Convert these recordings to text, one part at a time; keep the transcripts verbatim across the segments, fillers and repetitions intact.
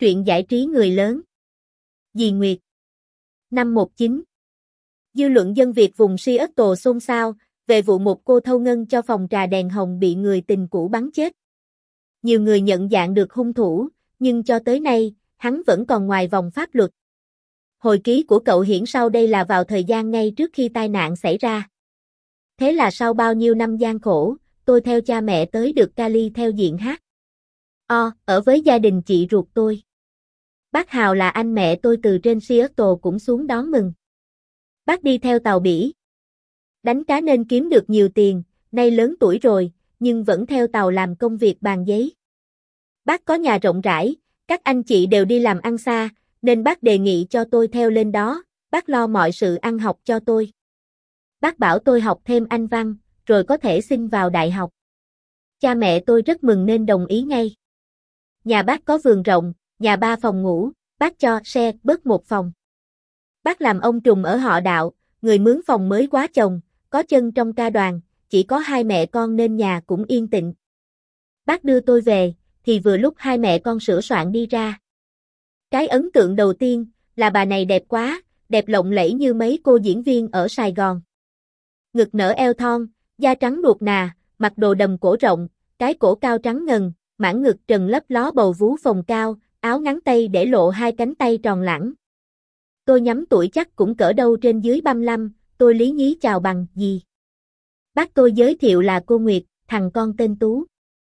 Truyện giải trí người lớn. Dì Nguyệt. Năm một chín. Dư luận dân Việt vùng Seattle xôn xao về vụ một cô thâu ngân cho phòng trà đèn hồng bị người tình cũ bắn chết. Nhiều người nhận dạng được hung thủ, nhưng cho tới nay, hắn vẫn còn ngoài vòng pháp luật. Hồi ký của cậu hiển sau đây là vào thời gian ngay trước khi tai nạn xảy ra. Thế là sau bao nhiêu năm gian khổ, tôi theo cha mẹ tới được Cali theo diện hát. O, ở với gia đình chị ruột tôi. Bác Hào là anh mẹ tôi từ trên Seattle cũng xuống đón mừng. Bác đi theo tàu bỉ. Đánh cá nên kiếm được nhiều tiền, nay lớn tuổi rồi, nhưng vẫn theo tàu làm công việc bàn giấy. Bác có nhà rộng rãi, các anh chị đều đi làm ăn xa, nên bác đề nghị cho tôi theo lên đó, bác lo mọi sự ăn học cho tôi. Bác bảo tôi học thêm Anh văn, rồi có thể xin vào đại học. Cha mẹ tôi rất mừng nên đồng ý ngay. Nhà bác có vườn rộng, nhà ba phòng ngủ, bác cho share bớt một phòng. Bác làm ông trùm ở họ Đạo, người mướn phòng mới quá chồng, có chân trong ca đoàn, chỉ có hai mẹ con nên nhà cũng yên tĩnh. Bác đưa tôi về, thì vừa lúc hai mẹ con sửa soạn đi ra. Cái ấn tượng đầu tiên là bà này đẹp quá, đẹp lộng lẫy như mấy cô diễn viên ở Sài Gòn. Ngực nở eo thon, da trắng nuột nà, mặc đồ đầm cổ rộng, cái cổ cao trắng ngần, mảng ngực trần lấp ló bầu vú phồng cao, áo ngắn tay để lộ hai cánh tay tròn lẳng. Tôi nhắm tuổi chắc cũng cỡ đâu trên dưới ba mươi lăm, tôi lý nhí chào bằng gì. Bác tôi giới thiệu là cô Nguyệt, thằng con tên Tú.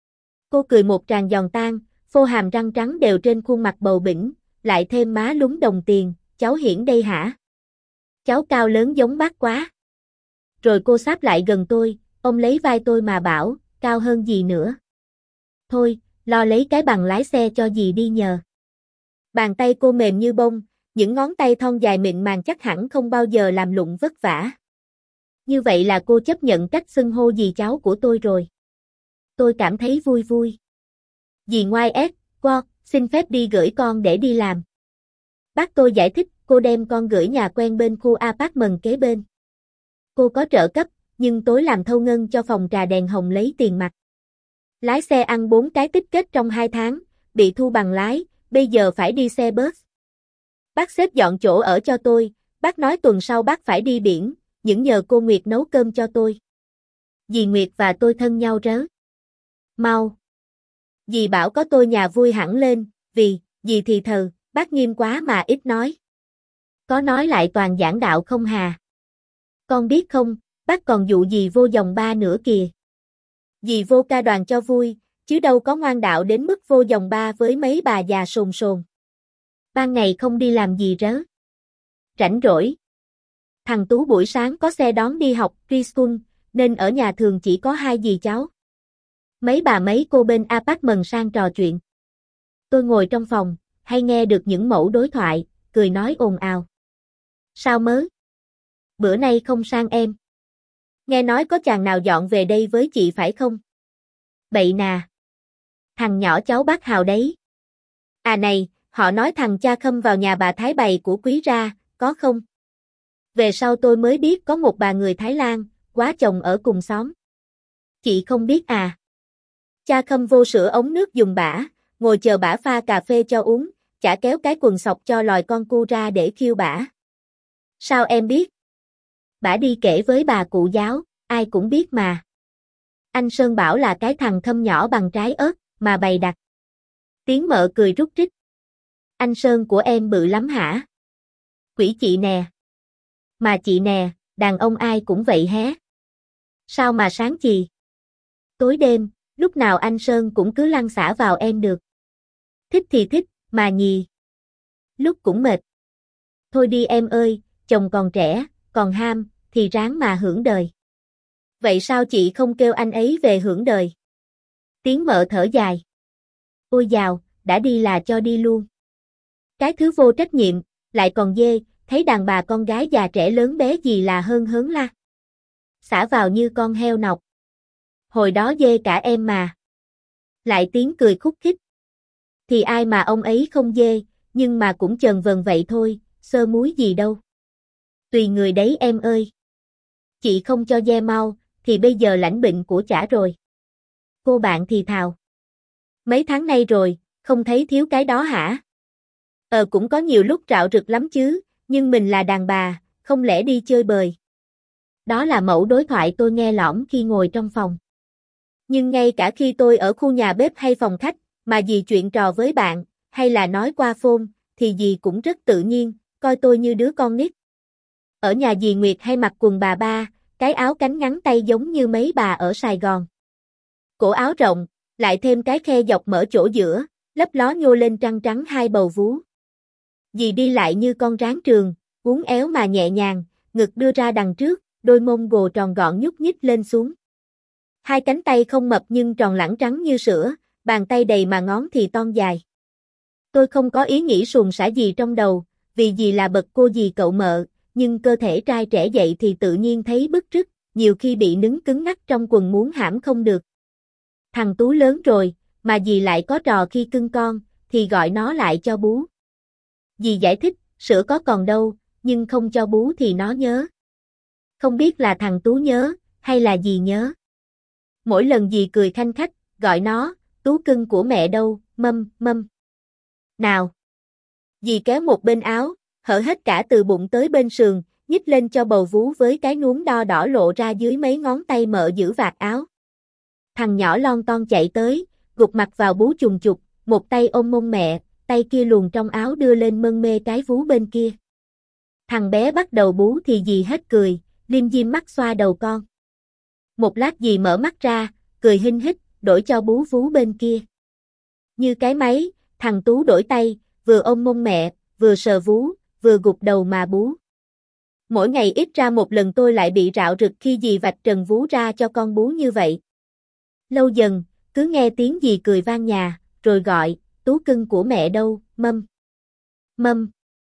Cô cười một tràng giòn tan, phô hàm răng trắng đều trên khuôn mặt bầu bĩnh, lại thêm má lúm đồng tiền, cháu Hiển đây hả? Cháu cao lớn giống bác quá. Rồi cô sáp lại gần tôi, ông lấy vai tôi mà bảo, cao hơn gì nữa. Thôi, lo lấy cái bằng lái xe cho dì đi nhờ. Bàn tay cô mềm như bông, những ngón tay thon dài mịn màng chắc hẳn không bao giờ làm lụng vất vả. Như vậy là cô chấp nhận cách xưng hô dì cháu của tôi rồi. Tôi cảm thấy vui vui. Dì ngoai ép, qua, xin phép đi gửi con để đi làm. Bác tôi giải thích, cô đem con gửi nhà quen bên khu apartment kế bên. Cô có trợ cấp, nhưng tối làm thâu ngân cho phòng trà đèn hồng lấy tiền mặt. Lái xe ăn bốn cái tích kết trong hai tháng, bị thu bằng lái, bây giờ phải đi xe bus. Bác xếp dọn chỗ ở cho tôi, bác nói tuần sau bác phải đi biển, những nhờ cô Nguyệt nấu cơm cho tôi. Dì Nguyệt và tôi thân nhau rớ. Mau. Dì bảo có tôi nhà vui hẳn lên, vì, dì thì thờ, bác nghiêm quá mà ít nói. Có nói lại toàn giảng đạo không hà. Con biết không, bác còn dụ dì vô dòng ba nữa kìa. Dì vô ca đoàn cho vui, chứ đâu có ngoan đạo đến mức vô dòng ba với mấy bà già sồn sồn. Ban ngày không đi làm gì rớ. Rảnh rỗi. Thằng Tú buổi sáng có xe đón đi học preschool, nên ở nhà thường chỉ có hai dì cháu. Mấy bà mấy cô bên apartment sang trò chuyện. Tôi ngồi trong phòng, hay nghe được những mẫu đối thoại, cười nói ồn ào. Sao mớ? Bữa nay không sang em. Nghe nói có chàng nào dọn về đây với chị phải không? Bậy nà. Thằng nhỏ cháu bác Hào đấy. À này, họ nói thằng cha Khâm vào nhà bà Thái bày của quý ra, có không? Về sau tôi mới biết có một bà người Thái Lan, quá chồng ở cùng xóm. Chị không biết à? Cha Khâm vô sửa ống nước dùng bả, ngồi chờ bả pha cà phê cho uống, chả kéo cái quần sọc cho lòi con cu ra để khiêu bả. Sao em biết? Bả đi kể với bà cụ giáo, ai cũng biết mà. Anh Sơn bảo là cái thằng Khâm nhỏ bằng trái ớt, mà bày đặt. Tiếng mợ cười rúc rích. Anh Sơn của em bự lắm hả? Quỷ chị nè. Mà chị nè, đàn ông ai cũng vậy hé. Sao mà sáng chì? Tối đêm, lúc nào anh Sơn cũng cứ lăn xả vào em được. Thích thì thích, mà nhì. Lúc cũng mệt. Thôi đi em ơi, chồng còn trẻ, còn ham, thì ráng mà hưởng đời. Vậy sao chị không kêu anh ấy về hưởng đời? Tiếng mợ thở dài. Ôi dào, đã đi là cho đi luôn. Cái thứ vô trách nhiệm, lại còn dê, thấy đàn bà con gái già trẻ lớn bé gì là hơn hớn la. Xả vào như con heo nọc. Hồi đó dê cả em mà. Lại tiếng cười khúc khích. Thì ai mà ông ấy không dê, nhưng mà cũng chần vần vậy thôi, sơ múi gì đâu. Tùy người đấy em ơi. Chị không cho dê mau, thì bây giờ lãnh bệnh của chả rồi. Cô bạn thì thào. Mấy tháng nay rồi, không thấy thiếu cái đó hả? Ờ cũng có nhiều lúc rạo rực lắm chứ, nhưng mình là đàn bà, không lẽ đi chơi bời. Đó là mẫu đối thoại tôi nghe lỏm khi ngồi trong phòng. Nhưng ngay cả khi tôi ở khu nhà bếp hay phòng khách, mà dì chuyện trò với bạn, hay là nói qua phone, thì dì cũng rất tự nhiên, coi tôi như đứa con nít. Ở nhà dì Nguyệt hay mặc quần bà ba, cái áo cánh ngắn tay giống như mấy bà ở Sài Gòn. Cổ áo rộng, lại thêm cái khe dọc mở chỗ giữa, lấp ló nhô lên trăng trắng hai bầu vú. Dì đi lại như con rán trường, uốn éo mà nhẹ nhàng, ngực đưa ra đằng trước, đôi mông gồ tròn gọn nhúc nhích lên xuống. Hai cánh tay không mập nhưng tròn lẳng trắng như sữa, bàn tay đầy mà ngón thì thon dài. Tôi không có ý nghĩ suồng sã gì trong đầu, vì dì là bậc cô dì cậu mợ, nhưng cơ thể trai trẻ dậy thì tự nhiên thấy bứt rứt, nhiều khi bị nứng cứng ngắc trong quần muốn hãm không được. Thằng Tú lớn rồi, mà dì lại có trò khi cưng con, thì gọi nó lại cho bú. Dì giải thích, sữa có còn đâu, nhưng không cho bú thì nó nhớ. Không biết là thằng Tú nhớ, hay là dì nhớ. Mỗi lần dì cười khanh khách, gọi nó, Tú cưng của mẹ đâu, mâm, mâm. Nào. Dì kéo một bên áo, hở hết cả từ bụng tới bên sườn, nhích lên cho bầu vú với cái núm đo đỏ lộ ra dưới mấy ngón tay mợ giữ vạt áo. Thằng nhỏ lon ton chạy tới, gục mặt vào bú chùng chục, một tay ôm mông mẹ, tay kia luồn trong áo đưa lên mân mê cái vú bên kia. Thằng bé bắt đầu bú thì dì hết cười, liêm diêm mắt xoa đầu con. Một lát dì mở mắt ra, cười hinh hít, đổi cho bú vú bên kia. Như cái máy, thằng Tú đổi tay, vừa ôm mông mẹ, vừa sờ vú, vừa gục đầu mà bú. Mỗi ngày ít ra một lần tôi lại bị rạo rực khi dì vạch trần vú ra cho con bú như vậy. Lâu dần, cứ nghe tiếng dì cười vang nhà, rồi gọi, Tú cưng của mẹ đâu, mâm. Mâm.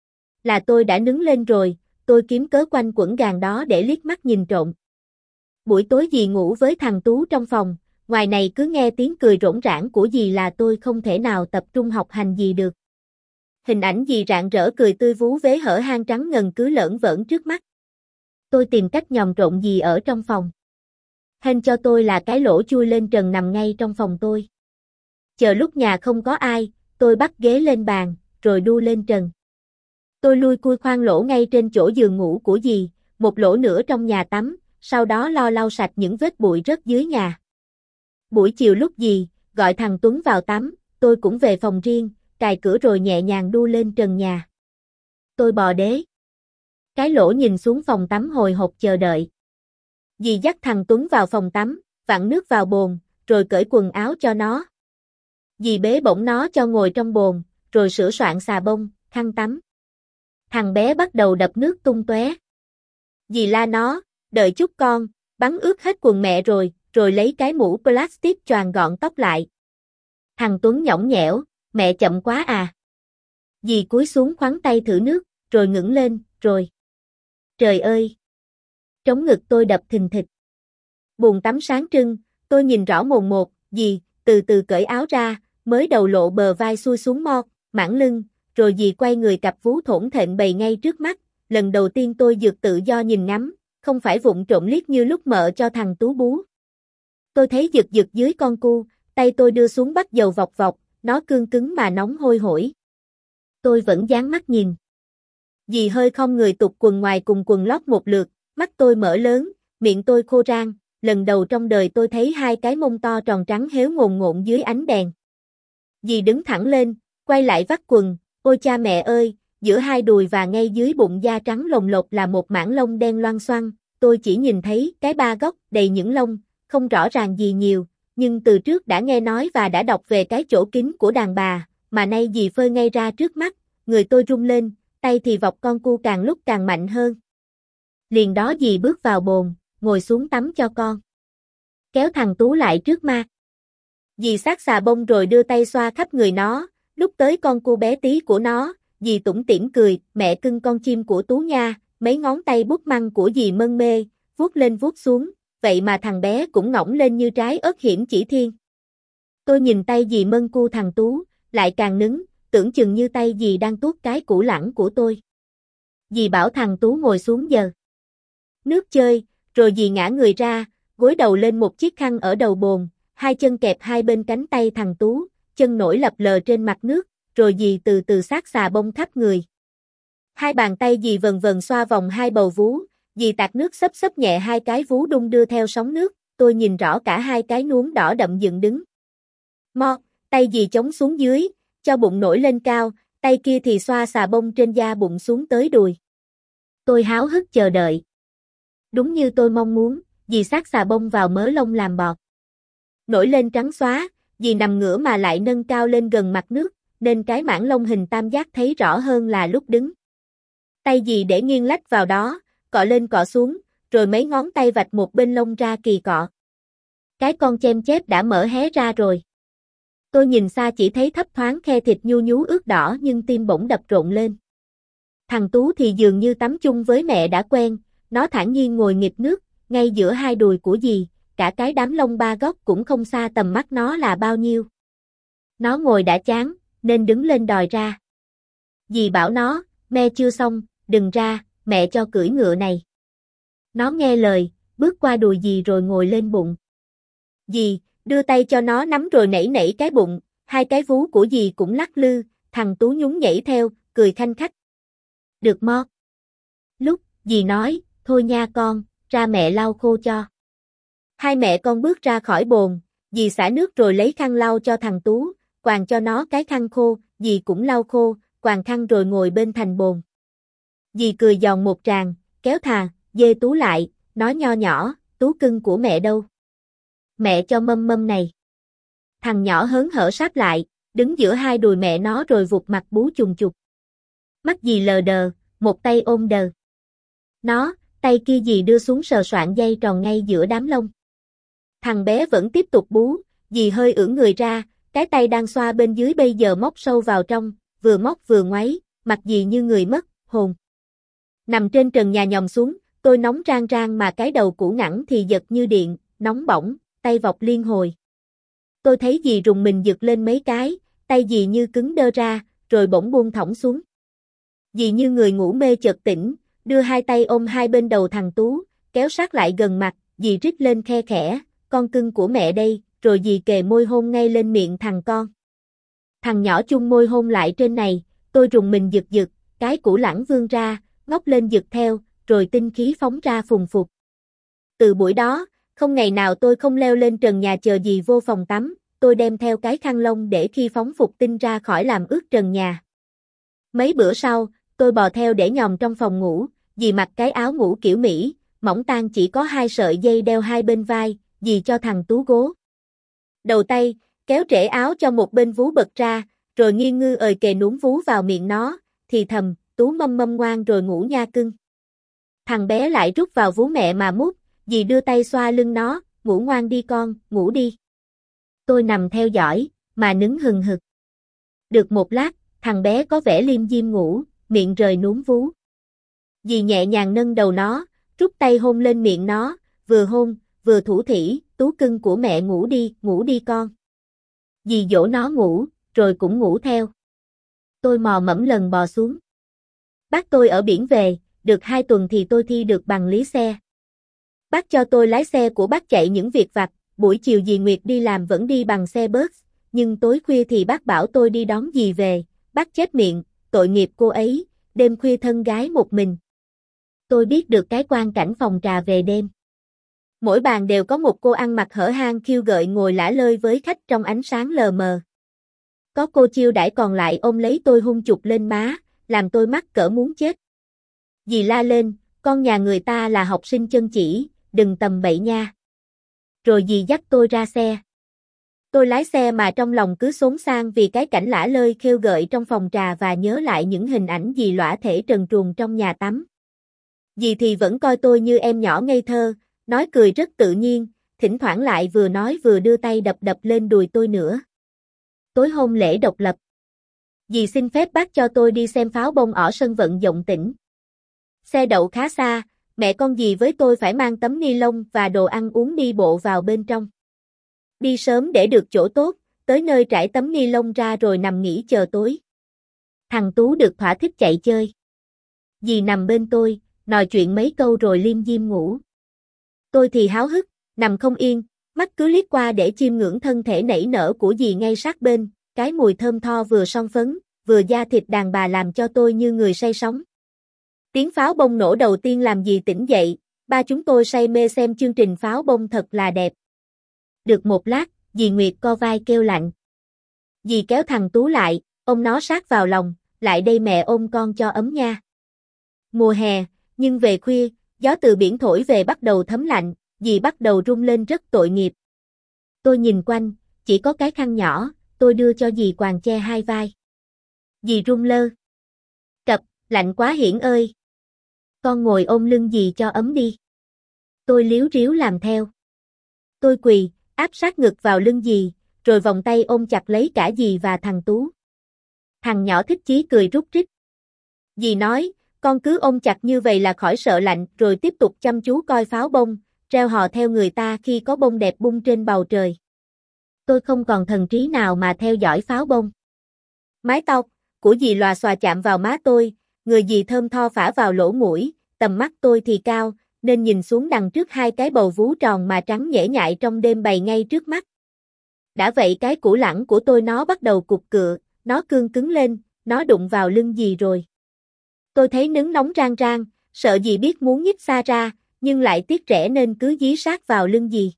Là tôi đã nứng lên rồi, tôi kiếm cớ quanh quẩn gàng đó để liếc mắt nhìn trộm. Buổi tối dì ngủ với thằng Tú trong phòng, ngoài này cứ nghe tiếng cười rỗng rãng của dì là tôi không thể nào tập trung học hành gì được. Hình ảnh dì rạng rỡ cười tươi vú vế hở hang trắng ngần cứ lởn vởn trước mắt. Tôi tìm cách nhòm trộn dì ở trong phòng. Hên cho tôi là cái lỗ chui lên trần nằm ngay trong phòng tôi. Chờ lúc nhà không có ai, tôi bắt ghế lên bàn, rồi đu lên trần. Tôi lui cui khoan lỗ ngay trên chỗ giường ngủ của dì, một lỗ nữa trong nhà tắm, sau đó lo lau sạch những vết bụi rớt dưới nhà. Buổi chiều lúc dì gọi thằng Tuấn vào tắm, tôi cũng về phòng riêng, cài cửa rồi nhẹ nhàng đu lên trần nhà. Tôi bò đế. Cái lỗ nhìn xuống phòng tắm hồi hộp chờ đợi. Dì dắt thằng Tuấn vào phòng tắm, vặn nước vào bồn, rồi cởi quần áo cho nó. Dì bế bổng nó cho ngồi trong bồn, rồi sửa soạn xà bông, khăn tắm. Thằng bé bắt đầu đập nước tung tóe. Dì la nó, đợi chút con, bắn ướt hết quần mẹ rồi, rồi lấy cái mũ plastic choàng gọn tóc lại. Thằng Tuấn nhõng nhẽo, mẹ chậm quá à. Dì cúi xuống khoắn tay thử nước, rồi ngẩng lên, rồi. Trời ơi! Trống ngực tôi đập thình thịch. Bồn tắm sáng trưng, tôi nhìn rõ mồn một, dì, từ từ cởi áo ra, mới đầu lộ bờ vai xuôi xuống mo, mảng lưng, rồi dì quay người cặp vú thổn thện bày ngay trước mắt, lần đầu tiên tôi dược tự do nhìn ngắm, không phải vụng trộm liếc như lúc mợ cho thằng Tú bú. Tôi thấy giật giật dưới con cu, tay tôi đưa xuống bắt dầu vọc vọc, nó cương cứng mà nóng hôi hổi. Tôi vẫn dán mắt nhìn. Dì hơi khom người tụt quần ngoài cùng quần lót một lượt, mắt tôi mở lớn, miệng tôi khô rang, lần đầu trong đời tôi thấy hai cái mông to tròn trắng héo ngồn ngộn dưới ánh đèn. Dì đứng thẳng lên, quay lại vắt quần, ôi cha mẹ ơi, giữa hai đùi và ngay dưới bụng da trắng lồng lột là một mảng lông đen loang xoăn, tôi chỉ nhìn thấy cái ba góc đầy những lông, không rõ ràng gì nhiều, nhưng từ trước đã nghe nói và đã đọc về cái chỗ kín của đàn bà, mà nay dì phơi ngay ra trước mắt, người tôi run lên, tay thì vọc con cu càng lúc càng mạnh hơn. Liền đó dì bước vào bồn, ngồi xuống tắm cho con. Kéo thằng Tú lại trước ma. Dì xát xà bông rồi đưa tay xoa khắp người nó, lúc tới con cu bé tí của nó, dì tủm tỉm cười, mẹ cưng con chim của Tú nha, mấy ngón tay bút măng của dì mân mê, vuốt lên vuốt xuống, vậy mà thằng bé cũng ngỗng lên như trái ớt hiểm chỉ thiên. Tôi nhìn tay dì mân cu thằng Tú, lại càng nứng, tưởng chừng như tay dì đang tuốt cái củ lẳng của tôi. Dì bảo thằng Tú ngồi xuống giờ nước chơi, rồi dì ngã người ra, gối đầu lên một chiếc khăn ở đầu bồn, hai chân kẹp hai bên cánh tay thằng Tú, chân nổi lập lờ trên mặt nước, rồi dì từ từ sát xà bông khắp người. Hai bàn tay dì vần vần xoa vòng hai bầu vú, dì tạt nước xấp xấp nhẹ hai cái vú đung đưa theo sóng nước, tôi nhìn rõ cả hai cái núm đỏ đậm dựng đứng. Mo, tay dì chống xuống dưới, cho bụng nổi lên cao, tay kia thì xoa xà bông trên da bụng xuống tới đùi. Tôi háo hức chờ đợi. Đúng như tôi mong muốn, dì sát xà bông vào mớ lông làm bọt. Nổi lên trắng xóa, dì nằm ngửa mà lại nâng cao lên gần mặt nước, nên cái mảng lông hình tam giác thấy rõ hơn là lúc đứng. Tay dì để nghiêng lách vào đó, cọ lên cọ xuống, rồi mấy ngón tay vạch một bên lông ra kỳ cọ. Cái con chem chép đã mở hé ra rồi. Tôi nhìn xa chỉ thấy thấp thoáng khe thịt nhu nhú ướt đỏ nhưng tim bỗng đập rộn lên. Thằng Tú thì dường như tắm chung với mẹ đã quen, nó thản nhiên ngồi nghịch nước, ngay giữa hai đùi của dì, cả cái đám lông ba góc cũng không xa tầm mắt nó là bao nhiêu. Nó ngồi đã chán, nên đứng lên đòi ra. Dì bảo nó, me chưa xong, đừng ra, mẹ cho cưỡi ngựa này. Nó nghe lời, bước qua đùi dì rồi ngồi lên bụng. Dì, đưa tay cho nó nắm rồi nảy nảy cái bụng, hai cái vú của dì cũng lắc lư, thằng Tú nhún nhảy theo, cười khanh khách. Được mót. Lúc, dì nói, thôi nha con, ra mẹ lau khô cho. Hai mẹ con bước ra khỏi bồn, dì xả nước rồi lấy khăn lau cho thằng Tú, quàng cho nó cái khăn khô, dì cũng lau khô, quàng khăn rồi ngồi bên thành bồn. Dì cười giòn một tràng, kéo thà, dê Tú lại, nói nho nhỏ, Tú cưng của mẹ đâu? Mẹ cho mâm mâm này. Thằng nhỏ hớn hở sáp lại, đứng giữa hai đùi mẹ nó rồi vụt mặt bú chùng chục. Mắt dì lờ đờ, một tay ôm đờ. Nó, tay kia dì đưa xuống sờ soạn dây tròn ngay giữa đám lông. Thằng bé vẫn tiếp tục bú, dì hơi ưỡn người ra, cái tay đang xoa bên dưới bây giờ móc sâu vào trong, vừa móc vừa ngoáy, mặt dì như người mất hồn. Nằm trên trần nhà nhòm xuống, tôi nóng rang rang mà cái đầu cũ ngẳng thì giật như điện, nóng bỏng, tay vọc liên hồi. Tôi thấy dì rùng mình giật lên mấy cái, tay dì như cứng đơ ra, rồi bỗng buông thõng xuống. Dì như người ngủ mê chợt tỉnh, đưa hai tay ôm hai bên đầu thằng Tú, kéo sát lại gần mặt, dì rít lên khe khẽ, con cưng của mẹ đây, rồi dì kề môi hôn ngay lên miệng thằng con. Thằng nhỏ chung môi hôn lại trên này, tôi rùng mình giật giật, cái củ lẳng vươn ra, ngóc lên giật theo, rồi tinh khí phóng ra phùng phụt. Từ buổi đó, không ngày nào tôi không leo lên trần nhà chờ dì vô phòng tắm, tôi đem theo cái khăn lông để khi phóng phục tinh ra khỏi làm ướt trần nhà. Mấy bữa sau, tôi bò theo để nhòm trong phòng ngủ, dì mặc cái áo ngủ kiểu Mỹ, mỏng tang chỉ có hai sợi dây đeo hai bên vai, dì cho thằng Tú gố. Đầu tay, kéo trễ áo cho một bên vú bật ra, rồi nghiêng ngư ời kề núm vú vào miệng nó, thì thầm, Tú mâm mâm ngoan rồi ngủ nha cưng. Thằng bé lại rút vào vú mẹ mà mút, dì đưa tay xoa lưng nó, ngủ ngoan đi con, ngủ đi. Tôi nằm theo dõi, mà nứng hừng hực. Được một lát, thằng bé có vẻ liêm diêm ngủ, miệng rời núm vú. Dì nhẹ nhàng nâng đầu nó, rút tay hôn lên miệng nó, vừa hôn, vừa thủ thỉ, Tú cưng của mẹ ngủ đi, ngủ đi con. Dì dỗ nó ngủ, rồi cũng ngủ theo. Tôi mò mẫm lần bò xuống. Bác tôi ở biển về, được hai tuần thì tôi thi được bằng lý xe. Bác cho tôi lái xe của bác chạy những việc vặt, buổi chiều dì Nguyệt đi làm vẫn đi bằng xe bus, nhưng tối khuya thì bác bảo tôi đi đón dì về, bác chép miệng, tội nghiệp cô ấy, đêm khuya thân gái một mình. Tôi biết được cái quan cảnh phòng trà về đêm. Mỗi bàn đều có một cô ăn mặc hở hang khiêu gợi ngồi lả lơi với khách trong ánh sáng lờ mờ. Có cô chiêu đãi còn lại ôm lấy tôi hung chụp lên má, làm tôi mắc cỡ muốn chết. Dì la lên, con nhà người ta là học sinh chân chỉ, đừng tầm bậy nha. Rồi dì dắt tôi ra xe. Tôi lái xe mà trong lòng cứ xốn xang vì cái cảnh lả lơi khêu gợi trong phòng trà và nhớ lại những hình ảnh dì lõa thể trần truồng trong nhà tắm. Dì thì vẫn coi tôi như em nhỏ ngây thơ, nói cười rất tự nhiên, thỉnh thoảng lại vừa nói vừa đưa tay đập đập lên đùi tôi nữa. Tối hôm lễ độc lập, dì xin phép bác cho tôi đi xem pháo bông ở sân vận động tỉnh. Xe đậu khá xa, mẹ con dì với tôi phải mang tấm ni lông và đồ ăn uống đi bộ vào bên trong. Đi sớm để được chỗ tốt, tới nơi trải tấm ni lông ra rồi nằm nghỉ chờ tối. Thằng Tú được thỏa thích chạy chơi. Dì nằm bên tôi, nói chuyện mấy câu rồi liêm diêm ngủ. Tôi thì háo hức, nằm không yên, mắt cứ liếc qua để chiêm ngưỡng thân thể nảy nở của dì ngay sát bên, cái mùi thơm tho vừa son phấn, vừa da thịt đàn bà làm cho tôi như người say sóng. Tiếng pháo bông nổ đầu tiên làm dì tỉnh dậy, ba chúng tôi say mê xem chương trình pháo bông thật là đẹp. Được một lát, dì Nguyệt co vai kêu lạnh. Dì kéo thằng Tú lại, ôm nó sát vào lòng, lại đây mẹ ôm con cho ấm nha. Mùa hè, nhưng về khuya, gió từ biển thổi về bắt đầu thấm lạnh, dì bắt đầu run lên rất tội nghiệp. Tôi nhìn quanh, chỉ có cái khăn nhỏ, tôi đưa cho dì quàng che hai vai. Dì run lơ. Cập, lạnh quá Hiển ơi. Con ngồi ôm lưng dì cho ấm đi. Tôi liếu riếu làm theo. Tôi quỳ, áp sát ngực vào lưng dì, rồi vòng tay ôm chặt lấy cả dì và thằng Tú. Thằng nhỏ thích chí cười rúc rích. Dì nói, con cứ ôm chặt như vậy là khỏi sợ lạnh, rồi tiếp tục chăm chú coi pháo bông, reo hò theo người ta khi có bông đẹp bung trên bầu trời. Tôi không còn thần trí nào mà theo dõi pháo bông. Mái tóc của dì lòa xòa chạm vào má tôi, người dì thơm tho phả vào lỗ mũi, tầm mắt tôi thì cao, nên nhìn xuống đằng trước hai cái bầu vú tròn mà trắng nhễ nhại trong đêm bày ngay trước mắt. Đã vậy cái củ lẳng của tôi nó bắt đầu cục cựa, nó cương cứng lên, nó đụng vào lưng dì rồi. Tôi thấy nứng nóng rang rang, sợ dì biết muốn nhích xa ra, nhưng lại tiếc rẻ nên cứ dí sát vào lưng dì.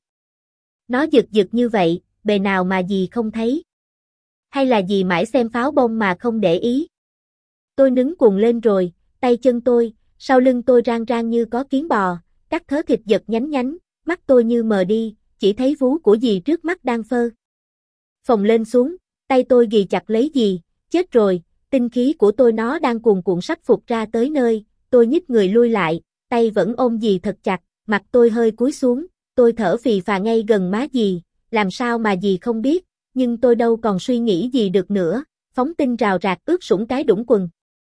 Nó giật giật như vậy, bề nào mà dì không thấy? Hay là dì mãi xem pháo bông mà không để ý? Tôi nứng cuồng lên rồi, tay chân tôi, sau lưng tôi rang rang như có kiến bò, các thớ thịt giật nhánh nhánh, mắt tôi như mờ đi, chỉ thấy vú của dì trước mắt đang phơ. Phồng lên xuống, tay tôi ghì chặt lấy dì, chết rồi, tinh khí của tôi nó đang cuồn cuộn sắp phục ra tới nơi, tôi nhích người lui lại, tay vẫn ôm dì thật chặt, mặt tôi hơi cúi xuống, tôi thở phì phà ngay gần má dì, làm sao mà dì không biết, nhưng tôi đâu còn suy nghĩ gì được nữa, phóng tinh rào rạc ướt sũng cái đũng quần.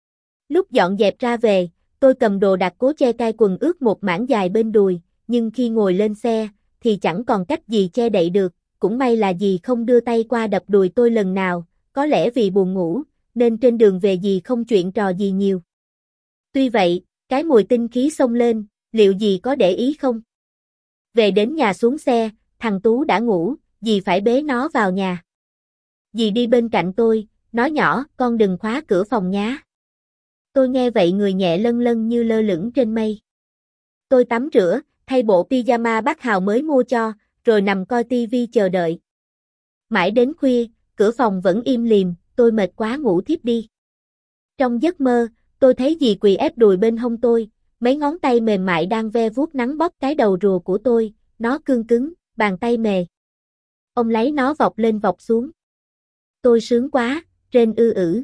Lúc dọn dẹp ra về, tôi cầm đồ đạc cố che cai quần ướt một mảng dài bên đùi, nhưng khi ngồi lên xe, thì chẳng còn cách gì che đậy được, cũng may là dì không đưa tay qua đập đùi tôi lần nào, có lẽ vì buồn ngủ, nên trên đường về dì không chuyện trò gì nhiều. Tuy vậy, cái mùi tinh khí xông lên, liệu dì có để ý không? Về đến nhà xuống xe, thằng Tú đã ngủ, dì phải bế nó vào nhà. Dì đi bên cạnh tôi, nói nhỏ, con đừng khóa cửa phòng nhá. Tôi nghe vậy người nhẹ lân lân như lơ lửng trên mây. Tôi tắm rửa, thay bộ pyjama bác Hào mới mua cho, rồi nằm coi tivi chờ đợi. Mãi đến khuya, cửa phòng vẫn im lìm, tôi mệt quá ngủ thiếp đi. Trong giấc mơ, tôi thấy dì quỳ ép đùi bên hông tôi, mấy ngón tay mềm mại đang ve vuốt nắng bóp cái đầu rùa của tôi, nó cương cứng, bàn tay mề. Ông lấy nó vọc lên vọc xuống. Tôi sướng quá, rên ư ử.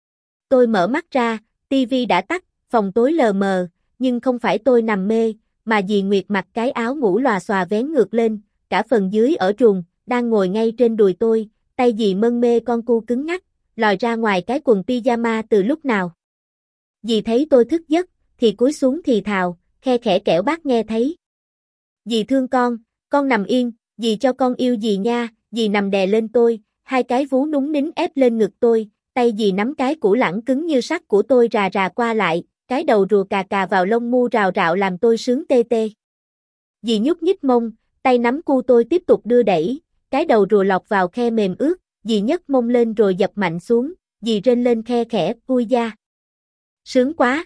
Tôi mở mắt ra, tivi đã tắt, phòng tối lờ mờ, nhưng không phải tôi nằm mê, mà dì Nguyệt mặc cái áo ngủ lòa xòa vén ngược lên, cả phần dưới ở truồng, đang ngồi ngay trên đùi tôi, tay dì mân mê con cu cứng ngắc, lòi ra ngoài cái quần pyjama từ lúc nào. Dì thấy tôi thức giấc, thì cúi xuống thì thào, khe khẽ kẻo bác nghe thấy. Dì thương con, con nằm yên, dì cho con yêu dì nha, dì nằm đè lên tôi, hai cái vú núng nính ép lên ngực tôi, tay dì nắm cái củ lẳng cứng như sắt của tôi rà rà qua lại, cái đầu rùa cà cà vào lông mu rào rạo làm tôi sướng tê tê. Dì nhúc nhích mông, tay nắm cu tôi tiếp tục đưa đẩy, cái đầu rùa lọt vào khe mềm ướt, dì nhấc mông lên rồi dập mạnh xuống, dì rên lên khe khẽ, vui da. Sướng quá.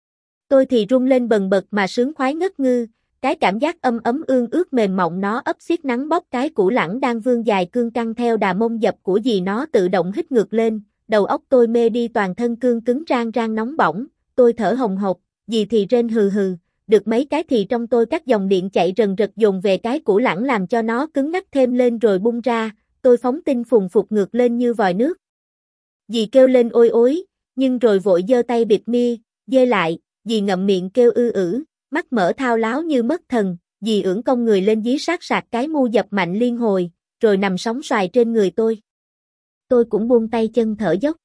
Tôi thì rung lên bần bật mà sướng khoái ngất ngư, cái cảm giác ấm ấm ương ướt mềm mọng nó ấp xiết nắng bóp cái củ lẳng đang vươn dài cương căng theo đà mông dập của dì nó tự động hít ngược lên, đầu óc tôi mê đi toàn thân cương cứng rang rang nóng bỏng, tôi thở hồng hộc, dì thì rên hừ hừ, được mấy cái thì trong tôi các dòng điện chạy rần rật dồn về cái củ lẳng làm cho nó cứng ngắc thêm lên rồi bung ra, tôi phóng tinh phùng phụt ngược lên như vòi nước. Dì kêu lên ôi ối, nhưng rồi vội giơ tay bịt mi, dê lại, dì ngậm miệng kêu ư ử, mắt mở thao láo như mất thần, dì ưỡn cong người lên dí sát sạc cái mu dập mạnh liên hồi, rồi nằm sóng xoài trên người tôi. Tôi cũng buông tay chân thở dốc.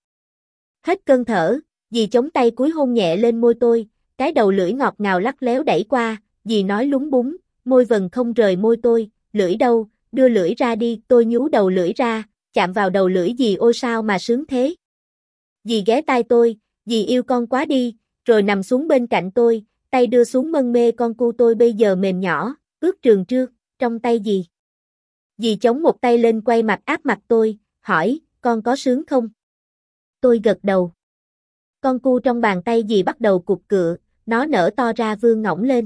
Hết cơn thở, dì chống tay cúi hôn nhẹ lên môi tôi, cái đầu lưỡi ngọt ngào lắc léo đẩy qua, dì nói lúng búng, môi vần không rời môi tôi, lưỡi đâu, đưa lưỡi ra đi, tôi nhú đầu lưỡi ra, chạm vào đầu lưỡi dì ôi sao mà sướng thế. Dì ghé tai tôi, dì yêu con quá đi, rồi nằm xuống bên cạnh tôi, tay đưa xuống mân mê con cu tôi bây giờ mềm nhỏ, ướt trườn trượt, trong tay dì. Dì chống một tay lên quay mặt áp mặt tôi, hỏi, con có sướng không? Tôi gật đầu. Con cu trong bàn tay dì bắt đầu cục cựa, nó nở to ra vương ngỗng lên.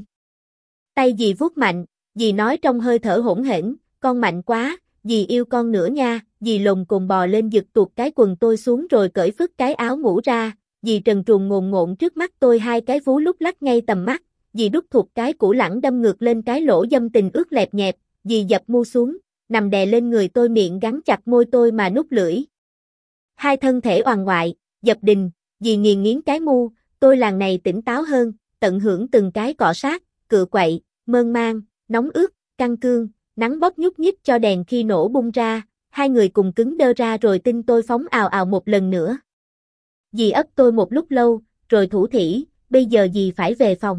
Tay dì vuốt mạnh, dì nói trong hơi thở hỗn hển, con mạnh quá, dì yêu con nữa nha, dì lồm cồm bò lên giật tuột cái quần tôi xuống rồi cởi phức cái áo ngủ ra, dì trần truồng ngồn ngộn trước mắt tôi hai cái vú lúc lắc ngay tầm mắt, dì đút thụt cái củ lẳng đâm ngược lên cái lỗ dâm tình ướt lẹp nhẹp, dì dập mu xuống, nằm đè lên người tôi miệng gắn chặt môi tôi mà nút lưỡi. Hai thân thể oằn ngoại, dập đình, dì nghiền nghiến cái mu, tôi làng này tỉnh táo hơn, tận hưởng từng cái cọ sát, cựa quậy, mơn man, nóng ướt, căng cương, nắng bóp nhúc nhích cho đèn khi nổ bung ra, hai người cùng cứng đơ ra rồi tin tôi phóng ào ào một lần nữa. Dì ấp tôi một lúc lâu, rồi thủ thỉ, bây giờ dì phải về phòng.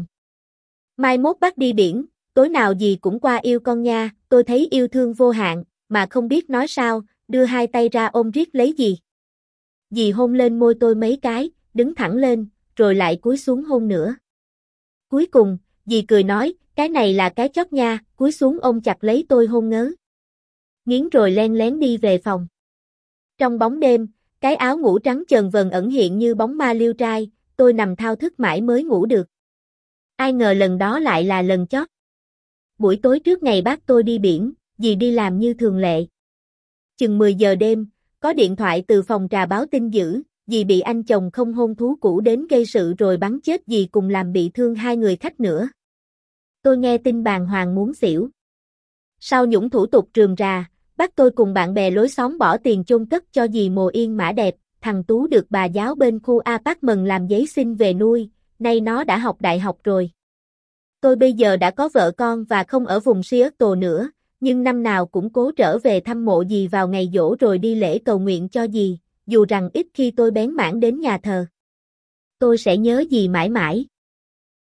Mai mốt bắt đi biển, tối nào dì cũng qua yêu con nha, tôi thấy yêu thương vô hạn, mà không biết nói sao, đưa hai tay ra ôm riết lấy dì. Dì hôn lên môi tôi mấy cái, đứng thẳng lên, rồi lại cúi xuống hôn nữa. Cuối cùng, dì cười nói, cái này là cái chót nha, cúi xuống ôm chặt lấy tôi hôn ngớ. Nghiến rồi len lén đi về phòng. Trong bóng đêm, cái áo ngủ trắng chờn vờn ẩn hiện như bóng ma liêu trai, tôi nằm thao thức mãi mới ngủ được. Ai ngờ lần đó lại là lần chót. Buổi tối trước ngày bác tôi đi biển, dì đi làm như thường lệ. Chừng mười giờ đêm, có điện thoại từ phòng trà báo tin dữ, dì bị anh chồng không hôn thú cũ đến gây sự rồi bắn chết dì cùng làm bị thương hai người khách nữa. Tôi nghe tin bàng hoàng muốn xỉu. Sau những thủ tục rườm rà, bác tôi cùng bạn bè lối xóm bỏ tiền chôn cất cho dì mồ yên mã đẹp, thằng Tú được bà giáo bên khu apartment làm giấy xin về nuôi, nay nó đã học đại học rồi. Tôi bây giờ đã có vợ con và không ở vùng Seattle nữa, nhưng năm nào cũng cố trở về thăm mộ dì vào ngày giỗ rồi đi lễ cầu nguyện cho dì, dù rằng ít khi tôi bén mảng đến nhà thờ. Tôi sẽ nhớ dì mãi mãi.